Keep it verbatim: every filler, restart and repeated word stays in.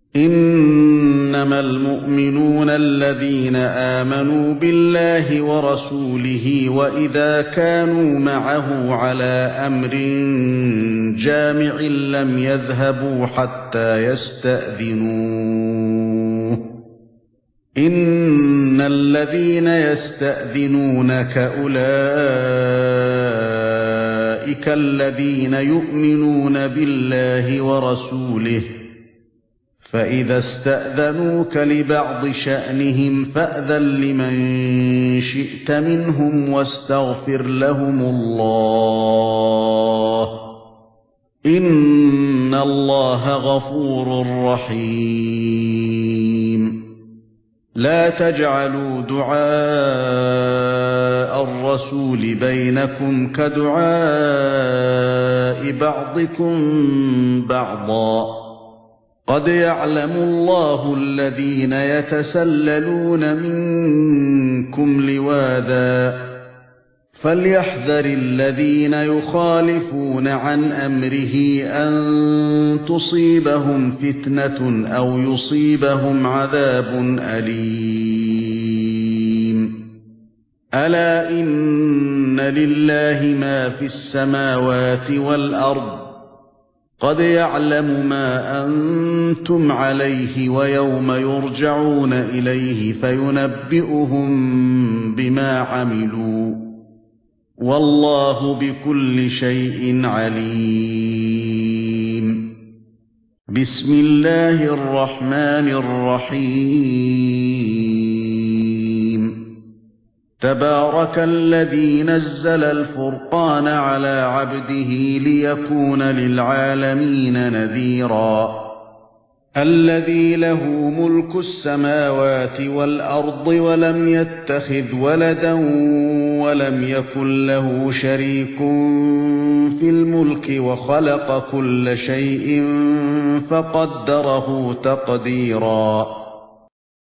إنما المؤمنون الذين آمنوا بالله ورسوله وإذا كانوا معه على أمر جامع لم يذهبوا حتى يستأذنوه إن الذين يستأذنونك أولئك الذين يؤمنون بالله ورسوله فإذا استأذنوك لبعض شأنهم فأذن لمن شئت منهم واستغفر لهم الله إن الله غفور رحيم لا تجعلوا دعاء الرسول بينكم كدعاء بعضكم بعضا قد يعلم الله الذين يتسللون منكم لواذا فليحذر الذين يخالفون عن أمره أن تصيبهم فتنة أو يصيبهم عذاب أليم ألا إن لله ما في السماوات والأرض قد يعلم ما أنتم عليه ويوم يرجعون إليه فينبئهم بما عملوا والله بكل شيء عليم بسم الله الرحمن الرحيم تبارك الذي نزل الفرقان على عبده ليكون للعالمين نذيرا الذي له ملك السماوات والأرض ولم يتخذ ولدا ولم يكن له شريك في الملك وخلق كل شيء فقدره تقديرا